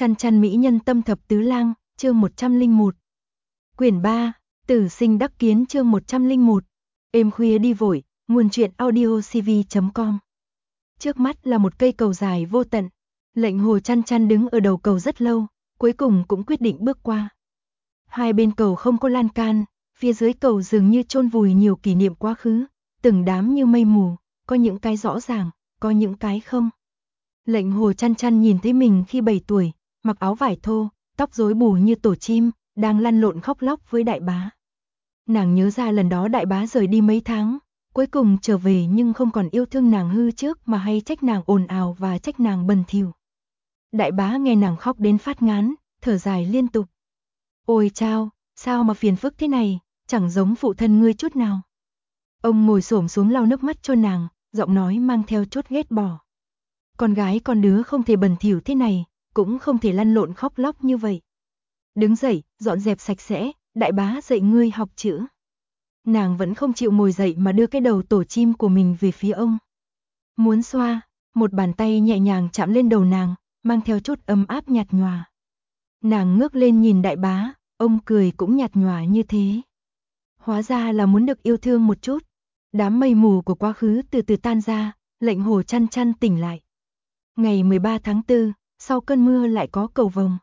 Chăn chăn mỹ nhân tâm thập tứ lang, chương 101. Quyển 3, Tử sinh đắc kiến chương 101. Êm khuya đi vội, nguồn truyện audiocv.com. Trước mắt là một cây cầu dài vô tận. Lệnh Hồ chăn chăn đứng ở đầu cầu rất lâu, cuối cùng cũng quyết định bước qua. Hai bên cầu không có lan can, phía dưới cầu dường như chôn vùi nhiều kỷ niệm quá khứ, từng đám như mây mù, có những cái rõ ràng, có những cái không. Lệnh Hồ chăn chăn nhìn thấy mình khi 7 tuổi, mặc áo vải thô, tóc rối bù như tổ chim, đang lăn lộn khóc lóc với đại bá. Nàng nhớ ra lần đó đại bá rời đi mấy tháng, cuối cùng trở về nhưng không còn yêu thương nàng hư trước mà hay trách nàng ồn ào và trách nàng bần thỉu. Đại bá nghe nàng khóc đến phát ngán, thở dài liên tục. Ôi chao, sao mà phiền phức thế này, chẳng giống phụ thân ngươi chút nào. Ông ngồi xổm xuống lau nước mắt cho nàng, giọng nói mang theo chút ghét bỏ. Con gái con đứa không thể bẩn thỉu thế này, cũng không thể lăn lộn khóc lóc như vậy. Đứng dậy, dọn dẹp sạch sẽ, đại bá dạy ngươi học chữ. Nàng vẫn không chịu ngồi dậy mà đưa cái đầu tổ chim của mình về phía ông. Muốn xoa, một bàn tay nhẹ nhàng chạm lên đầu nàng, mang theo chút ấm áp nhạt nhòa. Nàng ngước lên nhìn đại bá, ông cười cũng nhạt nhòa như thế. Hóa ra là muốn được yêu thương một chút. Đám mây mù của quá khứ từ từ tan ra, Lệnh Hồ chăn chăn tỉnh lại. Ngày 13 tháng 4, sau cơn mưa lại có cầu vồng.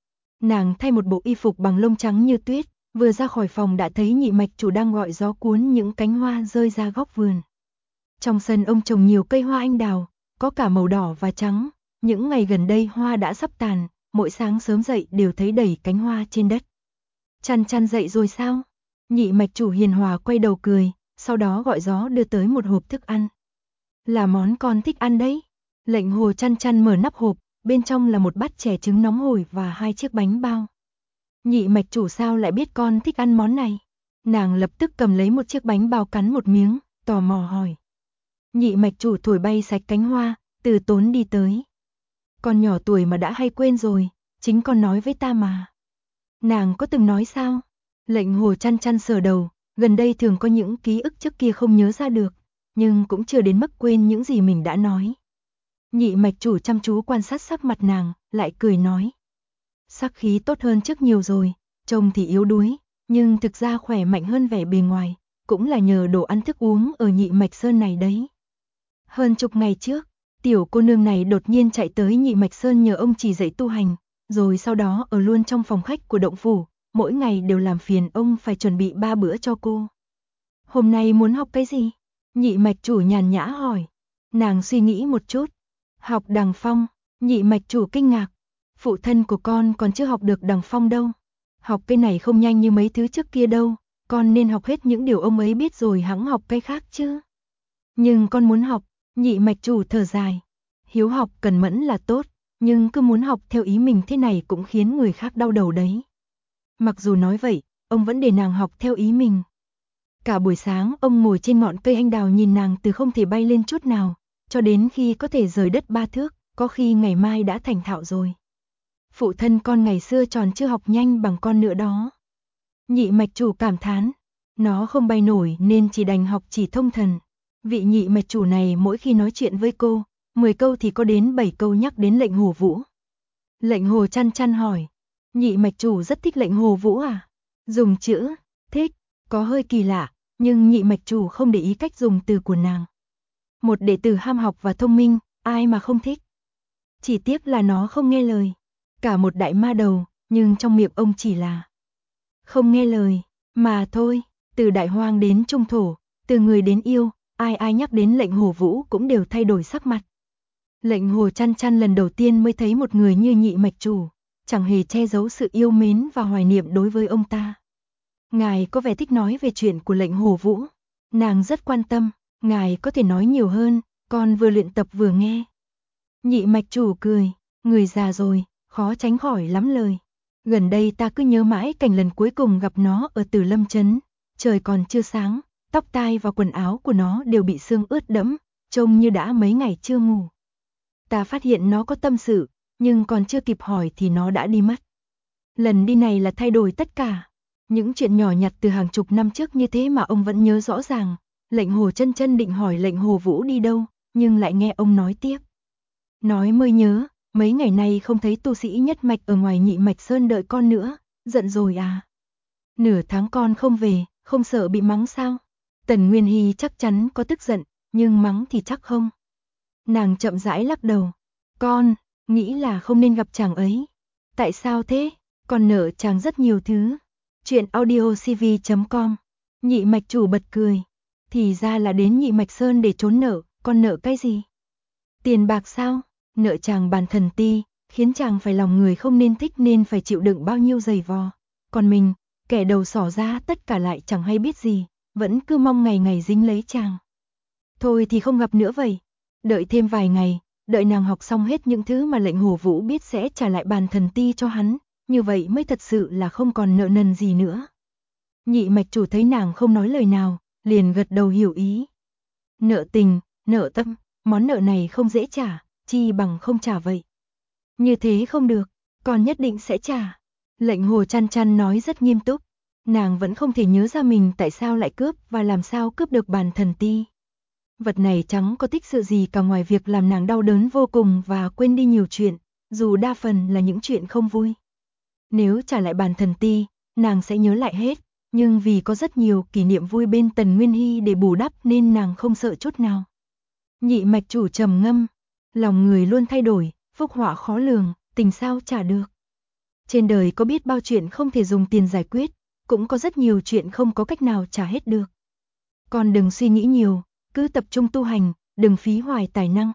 Nàng thay một bộ y phục bằng lông trắng như tuyết, vừa ra khỏi phòng đã thấy nhị mạch chủ đang gọi gió cuốn những cánh hoa rơi ra góc vườn. Trong sân ông trồng nhiều cây hoa anh đào, có cả màu đỏ và trắng, những ngày gần đây hoa đã sắp tàn, mỗi sáng sớm dậy đều thấy đầy cánh hoa trên đất. Chăn chăn dậy rồi sao? Nhị mạch chủ hiền hòa quay đầu cười, sau đó gọi gió đưa tới một hộp thức ăn. Là món con thích ăn đấy. Lệnh Hồ chăn chăn mở nắp hộp, bên trong là một bát chè trứng nóng hổi và 2 chiếc bánh bao. Nhị mạch chủ sao lại biết con thích ăn món này? Nàng lập tức cầm lấy một chiếc bánh bao cắn một miếng, tò mò hỏi. Nhị mạch chủ thổi bay sạch cánh hoa, từ tốn đi tới. Con nhỏ tuổi mà đã hay quên rồi, chính con nói với ta mà. Nàng có từng nói sao? Lệnh Hồ chăn chăn sờ đầu, gần đây thường có những ký ức trước kia không nhớ ra được, nhưng cũng chưa đến mức quên những gì mình đã nói. Nhị mạch chủ chăm chú quan sát sắc mặt nàng, lại cười nói. Sắc khí tốt hơn trước nhiều rồi, trông thì yếu đuối, nhưng thực ra khỏe mạnh hơn vẻ bề ngoài, cũng là nhờ đồ ăn thức uống ở Nhị Mạch Sơn này đấy. Hơn chục ngày trước, tiểu cô nương này đột nhiên chạy tới Nhị Mạch Sơn nhờ ông chỉ dạy tu hành, rồi sau đó ở luôn trong phòng khách của động phủ, mỗi ngày đều làm phiền ông phải chuẩn bị 3 bữa cho cô. Hôm nay muốn học cái gì? Nhị mạch chủ nhàn nhã hỏi. Nàng suy nghĩ một chút. Học đằng phong. Nhị mạch chủ kinh ngạc. Phụ thân của con còn chưa học được đằng phong đâu. Học cái này không nhanh như mấy thứ trước kia đâu. Con nên học hết những điều ông ấy biết rồi hẵng học cái khác chứ. Nhưng con muốn học. Nhị mạch chủ thở dài. Hiếu học cần mẫn là tốt, nhưng cứ muốn học theo ý mình thế này cũng khiến người khác đau đầu đấy. Mặc dù nói vậy, ông vẫn để nàng học theo ý mình. Cả buổi sáng ông ngồi trên ngọn cây anh đào nhìn nàng từ không thể bay lên chút nào, cho đến khi có thể rời đất 3 thước, có khi ngày mai đã thành thạo rồi. Phụ thân con ngày xưa tròn chưa học nhanh bằng con nữa đó. Nhị mạch chủ cảm thán, nó không bay nổi nên chỉ đành học chỉ thông thần. Vị nhị mạch chủ này mỗi khi nói chuyện với cô, 10 câu thì có đến 7 câu nhắc đến Lệnh Hồ Vũ. Lệnh Hồ chăn chăn hỏi, nhị mạch chủ rất thích Lệnh Hồ Vũ à? Dùng chữ thích có hơi kỳ lạ, nhưng nhị mạch chủ không để ý cách dùng từ của nàng. Một đệ tử ham học và thông minh, ai mà không thích. Chỉ tiếc là nó không nghe lời. Cả một đại ma đầu, nhưng trong miệng ông chỉ là không nghe lời, mà thôi. Từ đại hoang đến trung thổ, từ người đến yêu, ai ai nhắc đến Lệnh Hồ Vũ cũng đều thay đổi sắc mặt. Lệnh Hồ chăn chăn lần đầu tiên mới thấy một người như nhị mạch chủ, chẳng hề che giấu sự yêu mến và hoài niệm đối với ông ta. Ngài có vẻ thích nói về chuyện của Lệnh Hồ Vũ. Nàng rất quan tâm, ngài có thể nói nhiều hơn, con vừa luyện tập vừa nghe. Nhị mạch chủ cười, người già rồi, khó tránh khỏi lắm lời. Gần đây ta cứ nhớ mãi cảnh lần cuối cùng gặp nó ở Tử Lâm Trấn, trời còn chưa sáng, tóc tai và quần áo của nó đều bị sương ướt đẫm, trông như đã mấy ngày chưa ngủ. Ta phát hiện nó có tâm sự, nhưng còn chưa kịp hỏi thì nó đã đi mất. Lần đi này là thay đổi tất cả. Những chuyện nhỏ nhặt từ hàng chục năm trước như thế mà ông vẫn nhớ rõ ràng. Lệnh Hồ chân chân định hỏi Lệnh Hồ Vũ đi đâu, nhưng lại nghe ông nói tiếp. Nói mới nhớ, Mấy ngày nay không thấy tu sĩ nhất mạch ở ngoài Nhị Mạch Sơn đợi con nữa, giận rồi à? Nửa tháng con không về, không sợ bị mắng sao? Tần Nguyên Hy chắc chắn có tức giận, nhưng mắng thì chắc không. Nàng chậm rãi lắc đầu. Con, nghĩ là không nên gặp chàng ấy. Tại sao thế? Con nợ chàng rất nhiều thứ. Chuyện audiocv.com. Nhị Mạch chủ bật cười. Thì ra là đến Nhị Mạch Sơn để trốn nợ, con nợ cái gì? Tiền bạc sao? Nợ chàng bàn thần ti, khiến chàng phải lòng người không nên thích nên phải chịu đựng bao nhiêu giày vò. Còn mình, kẻ đầu xỏ ra tất cả lại chẳng hay biết gì, vẫn cứ mong ngày ngày dính lấy chàng. Thôi thì không gặp nữa vậy. Đợi thêm vài ngày, đợi nàng học xong hết những thứ mà lệnh Hồ Vũ biết sẽ trả lại bàn thần ti cho hắn, như vậy mới thật sự là không còn nợ nần gì nữa. Nhị Mạch chủ thấy nàng không nói lời nào, liền gật đầu hiểu ý. Nợ tình, nợ tâm, món nợ này không dễ trả, chi bằng không trả vậy. Như thế không được, con nhất định sẽ trả. Lệnh Hồ Chăn Chăn nói rất nghiêm túc, nàng vẫn không thể nhớ ra mình tại sao lại cướp và làm sao cướp được bàn thần ti. Vật này chẳng có tích sự gì cả ngoài việc làm nàng đau đớn vô cùng và quên đi nhiều chuyện, dù đa phần là những chuyện không vui. Nếu trả lại bàn thần ti, nàng sẽ nhớ lại hết, nhưng vì có rất nhiều kỷ niệm vui bên Tần Nguyên Hy để bù đắp nên nàng không sợ chút nào. Nhị Mạch chủ trầm ngâm, lòng người luôn thay đổi, phúc họa khó lường, tình sao trả được. Trên đời có biết bao chuyện không thể dùng tiền giải quyết, cũng có rất nhiều chuyện không có cách nào trả hết được. Con đừng suy nghĩ nhiều, cứ tập trung tu hành, đừng phí hoài tài năng.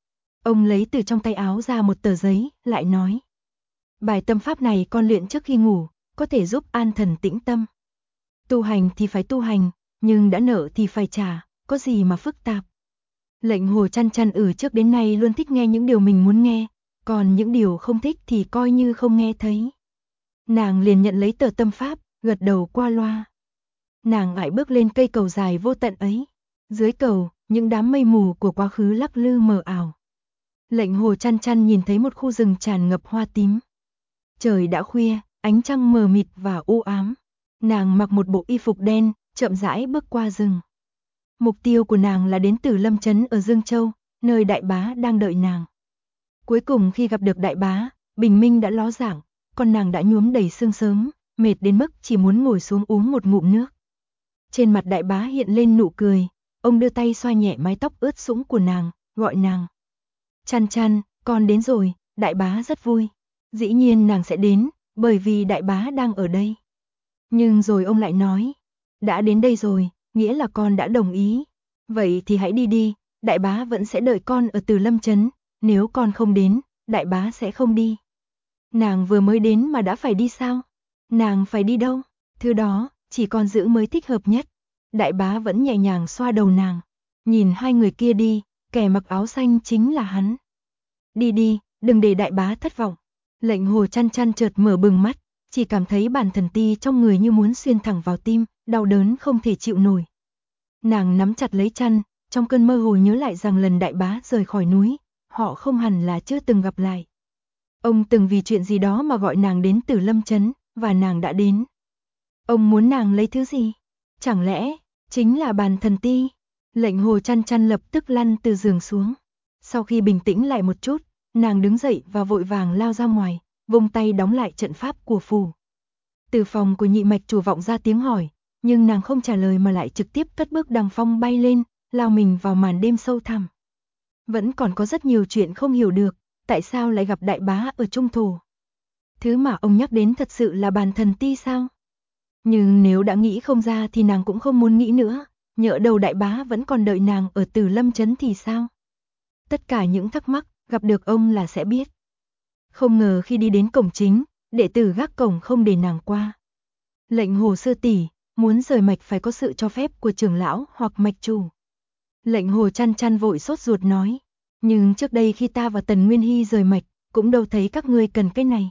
Ông lấy từ trong tay áo ra một tờ giấy, lại nói. Bài tâm pháp này con luyện trước khi ngủ, có thể giúp an thần tĩnh tâm. Tu hành thì phải tu hành, nhưng đã nợ thì phải trả, có gì mà phức tạp. Lệnh Hồ Chăn Chăn trước đến nay luôn thích nghe những điều mình muốn nghe, còn những điều không thích thì coi như không nghe thấy. Nàng liền nhận lấy tờ tâm pháp, gật đầu qua loa. Nàng ngại bước lên cây cầu dài vô tận ấy. Dưới cầu, những đám mây mù của quá khứ lắc lư mờ ảo. Lệnh Hồ Chăn Chăn nhìn thấy một khu rừng tràn ngập hoa tím. Trời đã khuya, ánh trăng mờ mịt và u ám. Nàng mặc một bộ y phục đen, chậm rãi bước qua rừng. Mục tiêu của nàng là đến Tử Lâm Trấn ở Dương Châu, nơi đại bá đang đợi nàng. Cuối cùng khi gặp được đại bá, bình minh đã ló dạng, còn nàng đã nhuốm đầy sương sớm, mệt đến mức chỉ muốn ngồi xuống uống một ngụm nước. Trên mặt đại bá hiện lên nụ cười, ông đưa tay xoa nhẹ mái tóc ướt sũng của nàng, gọi nàng. Chăn Chăn, con đến rồi, đại bá rất vui. Dĩ nhiên nàng sẽ đến, bởi vì đại bá đang ở đây. Nhưng rồi ông lại nói, đã đến đây rồi, nghĩa là con đã đồng ý. Vậy thì hãy đi đi, đại bá vẫn sẽ đợi con ở Từ Lâm Trấn, nếu con không đến, đại bá sẽ không đi. Nàng vừa mới đến mà đã phải đi sao? Nàng phải đi đâu? Thứ đó, chỉ con giữ mới thích hợp nhất. Đại bá vẫn nhẹ nhàng xoa đầu nàng. Nhìn hai người kia đi, kẻ mặc áo xanh chính là hắn. Đi đi, đừng để đại bá thất vọng. Lệnh Hồ Chăn Chăn chợt mở bừng mắt, chỉ cảm thấy bản thần ti trong người như muốn xuyên thẳng vào tim, đau đớn không thể chịu nổi. Nàng nắm chặt lấy chăn, trong cơn mơ hồ nhớ lại rằng lần đại bá rời khỏi núi, họ không hẳn là chưa từng gặp lại. Ông từng vì chuyện gì đó mà gọi nàng đến Tử Lâm Trấn, và nàng đã đến. Ông muốn nàng lấy thứ gì? Chẳng lẽ, chính là bàn thần ti? Lệnh Hồ Chăn Chăn lập tức lăn từ giường xuống. Sau khi bình tĩnh lại một chút, nàng đứng dậy và vội vàng lao ra ngoài, vung tay đóng lại trận pháp của phù. Từ phòng của Nhị Mạch chủ vọng ra tiếng hỏi, nhưng nàng không trả lời mà lại trực tiếp cất bước đằng phong bay lên, lao mình vào màn đêm sâu thẳm. Vẫn còn có rất nhiều chuyện không hiểu được, tại sao lại gặp đại bá ở trung thổ? Thứ mà ông nhắc đến thật sự là bàn thần ti sao? Nhưng nếu đã nghĩ không ra thì nàng cũng không muốn nghĩ nữa, nhỡ đầu đại bá vẫn còn đợi nàng ở Tử Lâm Trấn thì sao? Tất cả những thắc mắc, gặp được ông là sẽ biết. Không ngờ khi đi đến cổng chính, đệ tử gác cổng không để nàng qua. Lệnh Hồ sư tỷ, muốn rời mạch phải có sự cho phép của trưởng lão hoặc mạch chủ. Lệnh Hồ Chăn Chăn vội sốt ruột nói, nhưng trước đây khi ta và Tần Nguyên Hy rời mạch, cũng đâu thấy các ngươi cần cái này.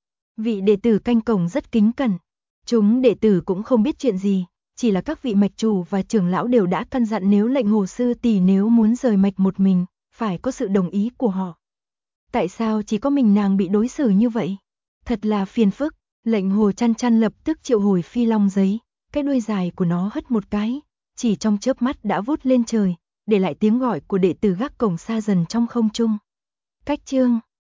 Vị đệ tử canh cổng rất kính cẩn. Chúng đệ tử cũng không biết chuyện gì, chỉ là các vị mạch chủ và trưởng lão đều đã căn dặn nếu lệnh Hồ sư tỷ nếu muốn rời mạch một mình, phải có sự đồng ý của họ. Tại sao chỉ có mình nàng bị đối xử như vậy? Thật là phiền phức. Lệnh Hồ Chăn Chăn lập tức triệu hồi phi long giấy, cái đuôi dài của nó hất một cái, chỉ trong chớp mắt đã vút lên trời, để lại tiếng gọi của đệ tử gác cổng xa dần trong không trung. Cách chương